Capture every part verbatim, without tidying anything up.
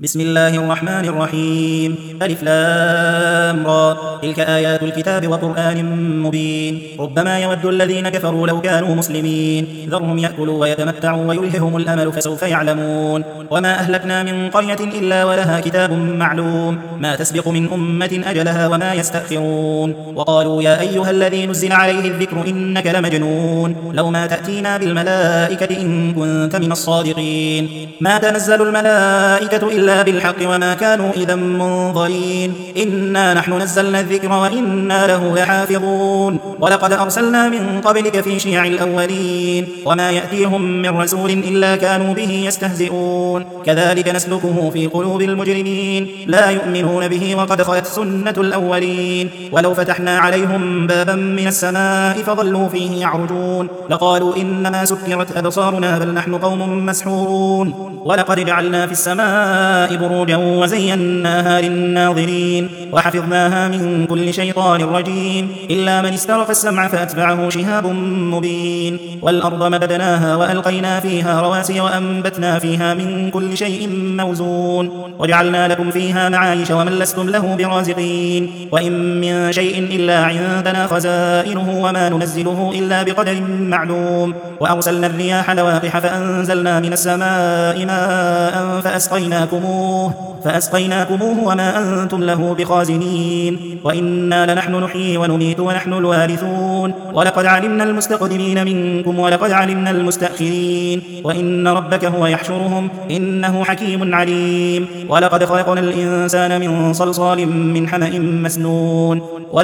بسم الله الرحمن الرحيم. ألف لام را. تلك آيات الكتاب وقرآن مبين. ربما يود الذين كفروا لو كانوا مسلمين ذرهم يأكلوا ويتمتعوا ويلههم الأمل فسوف يعلمون. وما أهلكنا من قرية إلا ولها كتاب معلوم ما تسبق من أمة أجلها وما يستأخرون. وقالوا يا أيها الذي نزل عليه الذكر إنك لمجنون لو ما تأتينا بالملائكة إن كنت من الصادقين. ما تنزل الملائكة إلا بالحق وما كانوا إذا منظرين. إنا نحن نزلنا الذكر وإنا له لحافظون. ولقد أرسلنا من قبلك في شيع الأولين وما يأتيهم من رسول إلا كانوا به يستهزئون. كذلك نسلكه في قلوب المجرمين لا يؤمنون به وقد خلت سنة الأولين. ولو فتحنا عليهم بابا من السماء فظلوا فيه يعرجون لقالوا إنما سكرت أبصارنا بل نحن قوم مسحورون. ولقد جعلنا في السماء بروجا وزيناها للناظرين وحفظناها من كل شيطان رجيم إلا من استرق السمع فأتبعه شهاب مبين. والأرض مددناها وألقينا فيها رواسي وأنبتنا فيها من كل شيء موزون وجعلنا لكم فيها معايش ومن لستم له برازقين. وإن من شيء إلا عندنا خزائنه وما ننزله إلا بقدر معلوم. وأرسلنا الرياح لواقح فأنزلنا من السماء ماء فأسقيناكموه فأسقيناكموه وما أنتم له بخازنين. وإنا لنحن نحيي ونميت ونحن الوارثون. ولقد علمنا المستقدمين منكم ولقد علمنا المستأخرين. وإن ربك هو يحشرهم إنه حكيم عليم. ولقد خلقنا الإنسان من صلصال من حمأ مسنون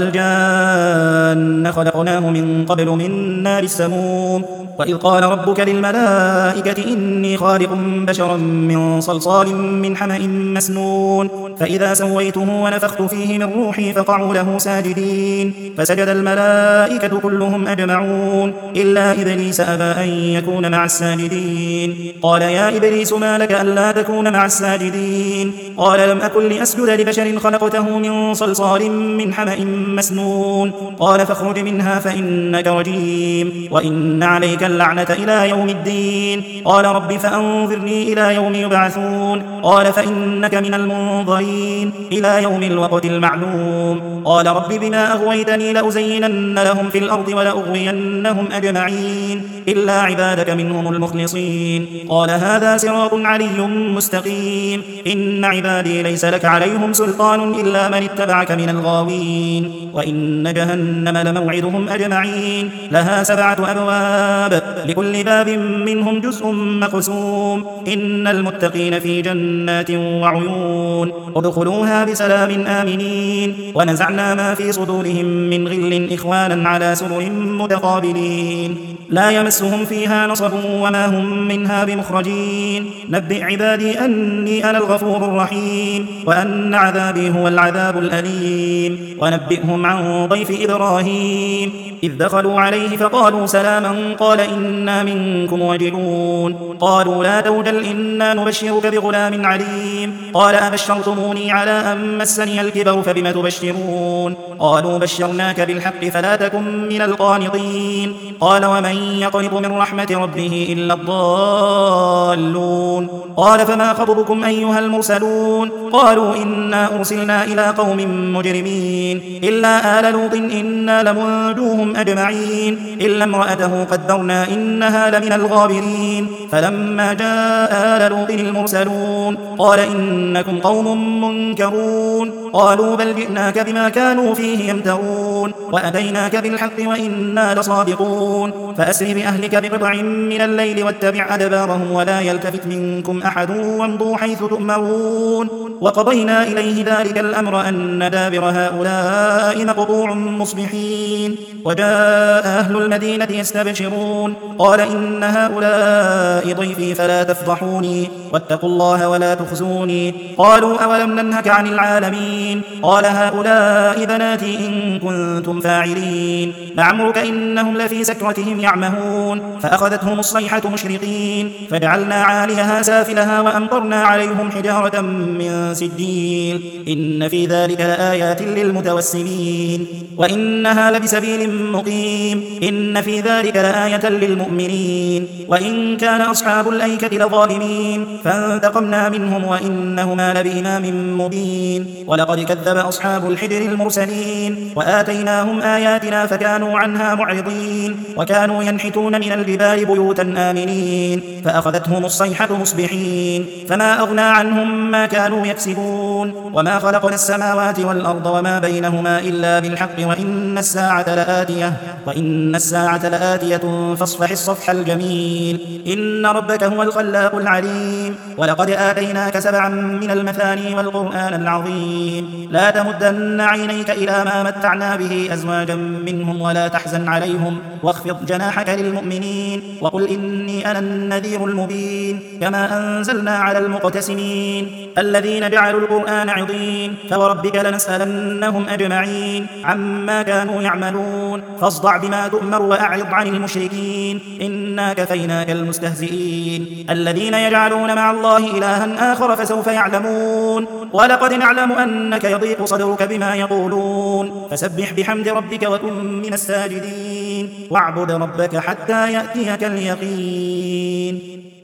والجان خلقناه من قبل من نار السموم. وإذ قال ربك للملائكة إني خالق بشرا من صلصال من حمأ مسنون فإذا سويته ونفخت فيه من روحي فقعوا له ساجدين فسجد الملائكة كلهم أجمعون إلا إبليس أبى أن يكون مع الساجدين. قال يا إبليس ما لك ألا تكون مع الساجدين؟ قال لم أكن لأسجد لبشر خلقته من صلصال من حمأ مسنون. قال فاخرج منها فإنك رجيم وإن عليك اللعنة إلى يوم الدين. قال رب فأنظرني إلى يوم يبعثون. قال فإنك من المنظرين إلى يوم الوقت المعلوم. قال رب بما أغويتني لأزينن لهم في الأرض ولأغوينهم أجمعين إلا عبادك منهم المخلصين. قال هذا صراط علي مستقيم. إن عبادي ليس لك عليهم سلطان إلا من اتبعك من الغاوين. وإن جهنم لموعدهم أجمعين لها سبعة أبواب لكل باب منهم جزء مقسوم. إن المتقين في جنات وعيون ادخلوها بسلام آمنين. ونزعنا ما في صدورهم من غل إخوانا على سرر متقابلين لا يمسهم فيها نصب وما هم منها بمخرجين. نبئ عبادي أني أنا الغفور الرحيم وأن عذابي هو العذاب الأليم. ونبئهم عن ضيف إبراهيم إذ دخلوا عليه فقالوا سلاما قال إنا منكم وجلون. قالوا لا توجل إنا نبشرك بغلام عليم. قال أبشرتموني على أن مسني الكبر فبم تبشرون؟ قالوا بشرناك بالحق فلا تكن من القانطين. قال ومن يقنط من رحمة ربه إلا الضالون. قال فما خطبكم أيها المرسلون؟ قالوا إنا أرسلنا إلى قوم مجرمين إلا آل لوط إنا لمنجوهم أجمعين إلا امرأته قدرنا إنها لمن الغابرين. فلما جاء آل لوط المرسلون قال إنكم قوم منكرون. قالوا بل جئناك بما كانوا فيه يمترون وأتيناك بالحق وإنا لصادقون. فأسر بأهلك بقطع من الليل واتبع أدبارهم ولا يلتفت منكم أحد وامضوا حيث تؤمرون. وقضينا إليه ذلك الأمر أن دابر هؤلاء مقطوع مصبحين. وجاء أهل المدينة يستبشرون قال إن هؤلاء ضيفي فلا تفضحوني واتقوا الله ولا تخزوني. قالوا أولم ننهك عن العالمين؟ قال هؤلاء بناتي إن كنتم فاعلين. لعمرك إنهم لفي سكرتهم يعمهون فأخذتهم الصيحة مشرقين فجعلنا عاليها سافلها وأمطرنا عليهم حجارة من سجيل إن في ذلك لآيات للمتوسمين وإنها لبسبيل مقيم إن في ذلك لآية للمؤمنين وإن كان أصحاب الأيكة لظالمين فانتقمنا منهم وإنهما لبإمام مبين ولقد كذب أصحاب الحجر المرسلين وآتيناهم آياتنا فكانوا عنها معرضين وكانوا ينحتون من الجبال بيوتا آمنين فأخذتهم الصيحة مصبحين فما أغنى عنهم ما كانوا يكسبون وما خلقنا السماوات والأرض وما بينهما إلا بالحق وإن الساعة لآتية وإن الساعة لآتية فاصفح الصفح الجميل إن ربك هو الخلاق العليم ولقد آتيناك سبعا من المثاني والقرآن العظيم لا تمدن عينيك إلى ما متعنا به أزواجا منهم ولا تحزن عليهم واخفض جناحك للمؤمنين وقل إني أنا النذير المبين كما أنزلنا على المقتسمين الذين جعلوا القرآن عضين فوربك لنسألنهم أجمعين عما كانوا يعملون فاصدع بما تؤمر وأعرض عن المشركين إنا كفيناك المستهزئين الذين يجعلون مع الله إلها آخر فسوف يعلمون ولقد نعلم أنك يضيق صدرك بما يقولون فسبح بحمد ربك وكن من الساجدين واعبد ربك حتى يأتيك اليقين